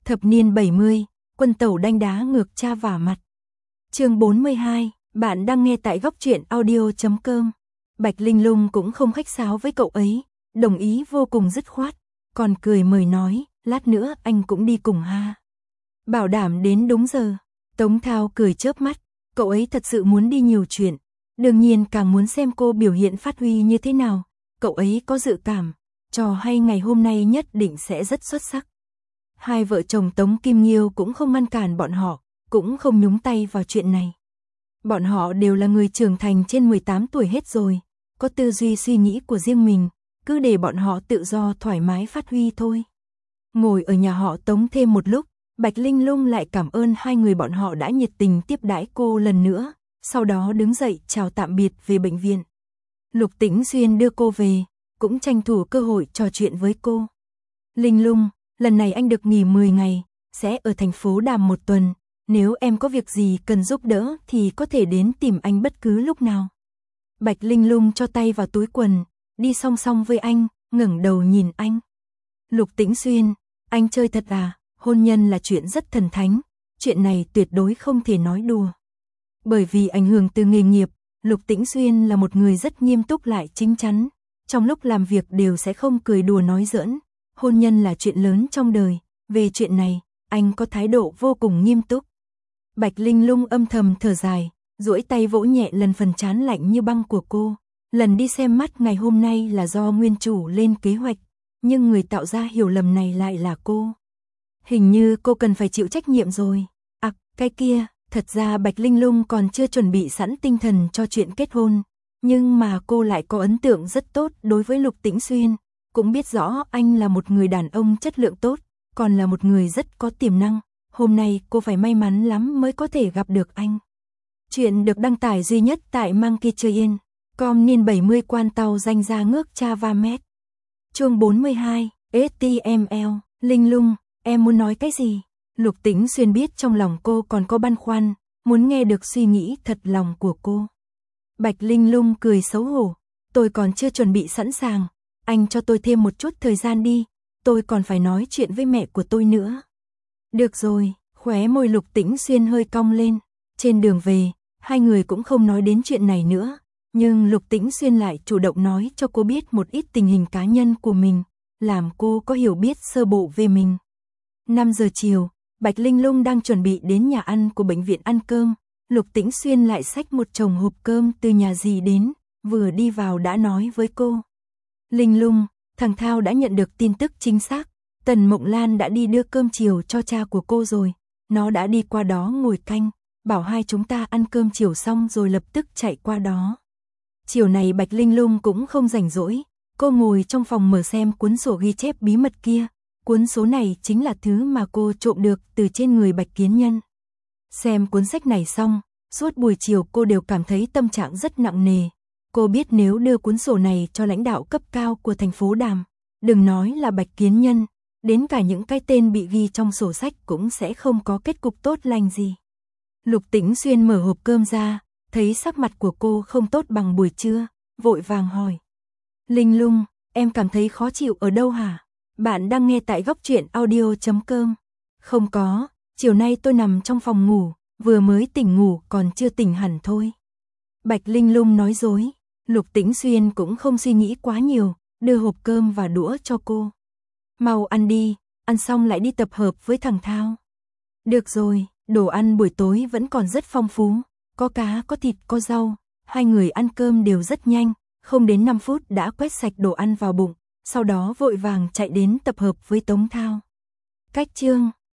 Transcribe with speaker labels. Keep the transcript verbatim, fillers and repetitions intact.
Speaker 1: Thập niên bảy mươi, quân tẩu đanh đá ngược cha vả mặt. Chương bốn mươi hai, bạn đang nghe tại góc truyện audio chấm com. Bạch Linh Lung cũng không khách sáo với cậu ấy, đồng ý vô cùng dứt khoát, còn cười mời nói, lát nữa anh cũng đi cùng ha. Bảo đảm đến đúng giờ. Tống Thao cười chớp mắt, cậu ấy thật sự muốn đi nhiều chuyện, đương nhiên càng muốn xem cô biểu hiện phát huy như thế nào. Cậu ấy có dự cảm, trò hay ngày hôm nay nhất định sẽ rất xuất sắc. Hai vợ chồng Tống Kim Nghiêu cũng không ngăn cản bọn họ, cũng không nhúng tay vào chuyện này. Bọn họ đều là người trưởng thành trên mười tám tuổi hết rồi, có tư duy suy nghĩ của riêng mình, cứ để bọn họ tự do thoải mái phát huy thôi. Ngồi ở nhà họ Tống thêm một lúc, Bạch Linh Lung lại cảm ơn hai người bọn họ đã nhiệt tình tiếp đãi cô lần nữa, sau đó đứng dậy chào tạm biệt về bệnh viện. Lục Tĩnh Xuyên đưa cô về, cũng tranh thủ cơ hội trò chuyện với cô. Linh Lung, lần này anh được nghỉ mười ngày, sẽ ở thành phố Đàm một tuần, nếu em có việc gì cần giúp đỡ thì có thể đến tìm anh bất cứ lúc nào. Bạch Linh Lung cho tay vào túi quần, đi song song với anh, ngẩng đầu nhìn anh. Lục Tĩnh Xuyên, anh chơi thật à, hôn nhân là chuyện rất thần thánh, chuyện này tuyệt đối không thể nói đùa. Bởi vì ảnh hưởng từ nghề nghiệp, Lục Tĩnh Xuyên là một người rất nghiêm túc lại chính chắn, trong lúc làm việc đều sẽ không cười đùa nói giỡn. Hôn nhân là chuyện lớn trong đời, về chuyện này, anh có thái độ vô cùng nghiêm túc. Bạch Linh Lung âm thầm thở dài, duỗi tay vỗ nhẹ lần phần trán lạnh như băng của cô. Lần đi xem mắt ngày hôm nay là do nguyên chủ lên kế hoạch, nhưng người tạo ra hiểu lầm này lại là cô. Hình như cô cần phải chịu trách nhiệm rồi. À, cái kia, thật ra Bạch Linh Lung còn chưa chuẩn bị sẵn tinh thần cho chuyện kết hôn, nhưng mà cô lại có ấn tượng rất tốt đối với Lục Tĩnh Xuyên. Cũng biết rõ anh là một người đàn ông chất lượng tốt, còn là một người rất có tiềm năng. Hôm nay cô phải may mắn lắm mới có thể gặp được anh. Chuyện được đăng tải duy nhất tại Monkey Chơi Yên. Com niên bảy mươi quan tàu danh ra ngước cha va mét. Chương bốn mươi hai, ét tê em lờ. Linh Lung, em muốn nói cái gì? Lục Tĩnh Xuyên biết trong lòng cô còn có băn khoăn, muốn nghe được suy nghĩ thật lòng của cô. Bạch Linh Lung cười xấu hổ. Tôi còn chưa chuẩn bị sẵn sàng. Anh cho tôi thêm một chút thời gian đi, tôi còn phải nói chuyện với mẹ của tôi nữa. Được rồi, khóe môi Lục Tĩnh Xuyên hơi cong lên. Trên đường về, hai người cũng không nói đến chuyện này nữa, nhưng Lục Tĩnh Xuyên lại chủ động nói cho cô biết một ít tình hình cá nhân của mình, làm cô có hiểu biết sơ bộ về mình. năm giờ chiều, Bạch Linh Lung đang chuẩn bị đến nhà ăn của bệnh viện ăn cơm, Lục Tĩnh Xuyên lại xách một chồng hộp cơm từ nhà dì đến, vừa đi vào đã nói với cô. Linh Lung, thằng Thao đã nhận được tin tức chính xác, Tần Mộng Lan đã đi đưa cơm chiều cho cha của cô rồi, nó đã đi qua đó ngồi canh, bảo hai chúng ta ăn cơm chiều xong rồi lập tức chạy qua đó. Chiều này Bạch Linh Lung cũng không rảnh rỗi, cô ngồi trong phòng mở xem cuốn sổ ghi chép bí mật kia, cuốn số này chính là thứ mà cô trộm được từ trên người Bạch Kiến Nhân. Xem cuốn sách này xong, suốt buổi chiều cô đều cảm thấy tâm trạng rất nặng nề. Cô biết nếu đưa cuốn sổ này cho lãnh đạo cấp cao của thành phố Đàm, đừng nói là Bạch Kiến Nhân, đến cả những cái tên bị ghi trong sổ sách cũng sẽ không có kết cục tốt lành gì. Lục Tĩnh Xuyên mở hộp cơm ra, thấy sắc mặt của cô không tốt bằng buổi trưa, vội vàng hỏi. Linh Lung, em cảm thấy khó chịu ở đâu hả? Bạn đang nghe tại góc truyện audio chấm com. Không có, chiều nay tôi nằm trong phòng ngủ, vừa mới tỉnh ngủ còn chưa tỉnh hẳn thôi. Bạch Linh Lung nói dối. Lục Tĩnh Xuyên cũng không suy nghĩ quá nhiều, đưa hộp cơm và đũa cho cô. Mau ăn đi, ăn xong lại đi tập hợp với thằng Thao. Được rồi, đồ ăn buổi tối vẫn còn rất phong phú, có cá, có thịt, có rau. Hai người ăn cơm đều rất nhanh, không đến năm phút đã quét sạch đồ ăn vào bụng, sau đó vội vàng chạy đến tập hợp với Tống Thao. Cách chương